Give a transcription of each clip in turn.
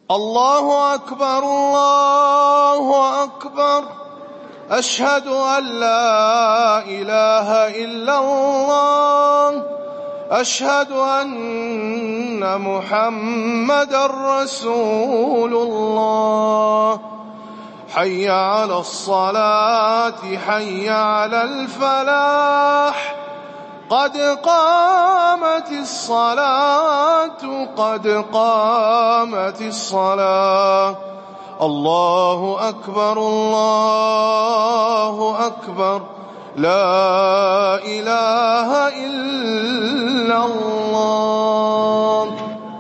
الله أكبر الله أكبر. أشهد أن لا إله إلا الله. أشهد أن محمدًا رسول الله. حي على الصلاة حي على الفلاح. قد قامت الصلاة قد قامت الصلاة. الله أكبر الله أكبر. لا إله إلا الله.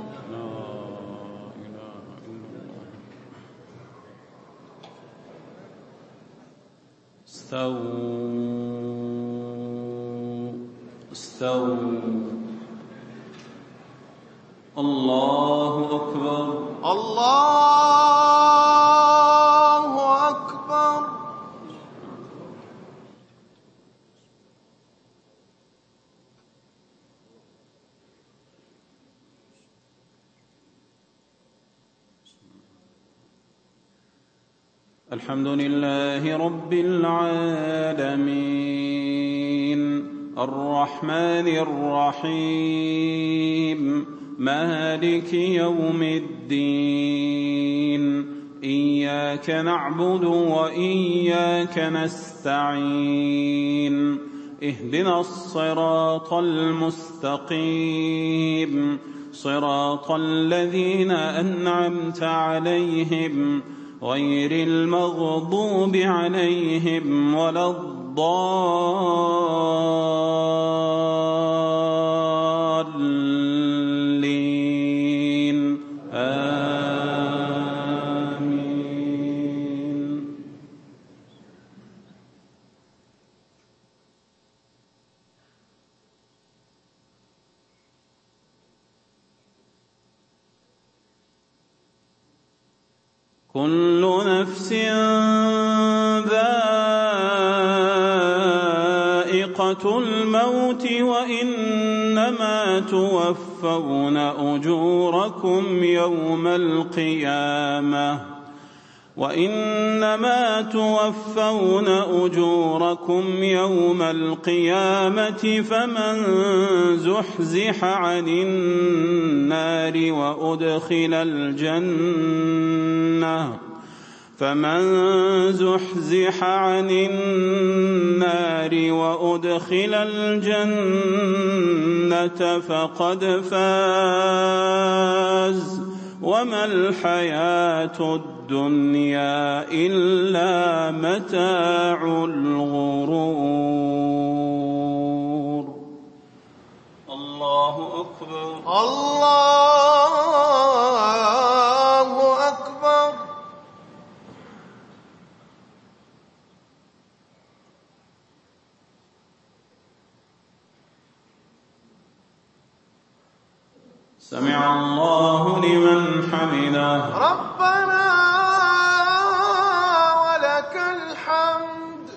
استووا. الله أكبر الله أكبر. الحمد لله رب العالمين الرحمن الرحيم مالك يوم الدين. إياك نعبد وإياك نستعين. اهدنا الصراط المستقيم صراط الذين أنعمت عليهم غير المغضوب عليهم ولا الضالين. آمين. كل نفس ذائقة الموت وإنما توفون أجوركم يوم القيامة فمن زحزح عن النار وأدخل الجنة فقد فاز. وما الحياة الدنيا إلا متاع الغرور. الله أكبر الله أكبر. سمع الله لمن حمده. ربنا ولك الحمد.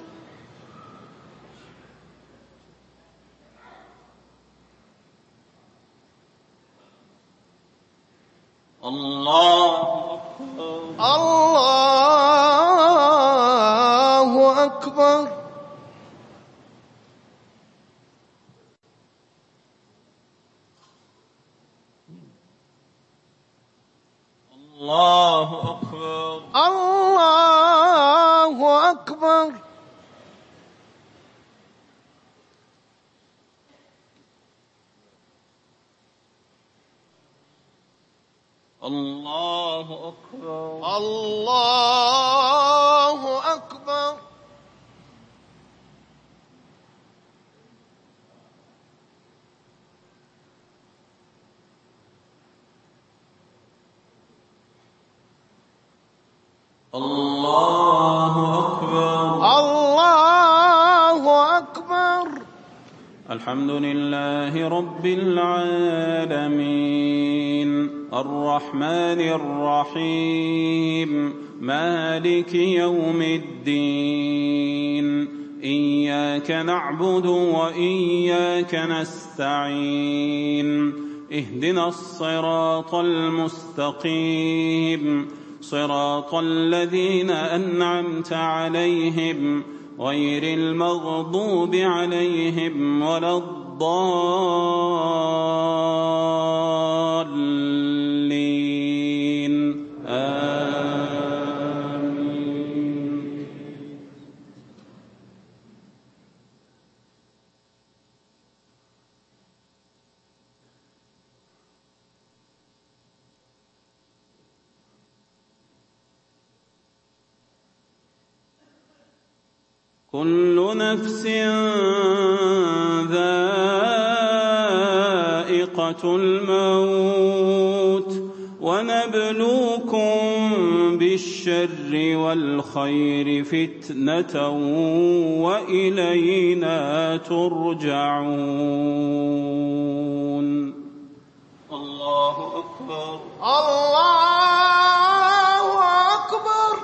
الله أكبر الله أكبر. الله أكبر الله أكبر. الله أكبر الله أكبر. الله أكبر الله أكبر. الحمد لله رب العالمين الرحمن الرحيم مالك يوم الدين. إياك نعبد وإياك نستعين. اهدنا الصراط المستقيم صراط الذين أنعمت عليهم غير المغضوب عليهم ولا الضالين آمين. كل نفس ذائقة الموت ونبلوكم بالشر والخير فتنة وإلينا ترجعون. الله أكبر. الله أكبر.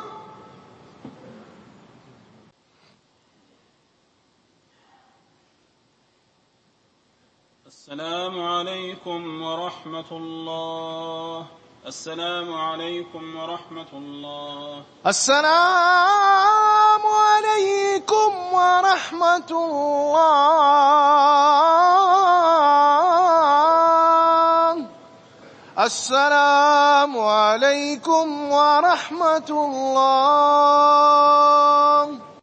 السلام عليكم ورحمة الله. السلام عليكم ورحمة الله. السلام عليكم ورحمة الله. السلام عليكم ورحمة الله.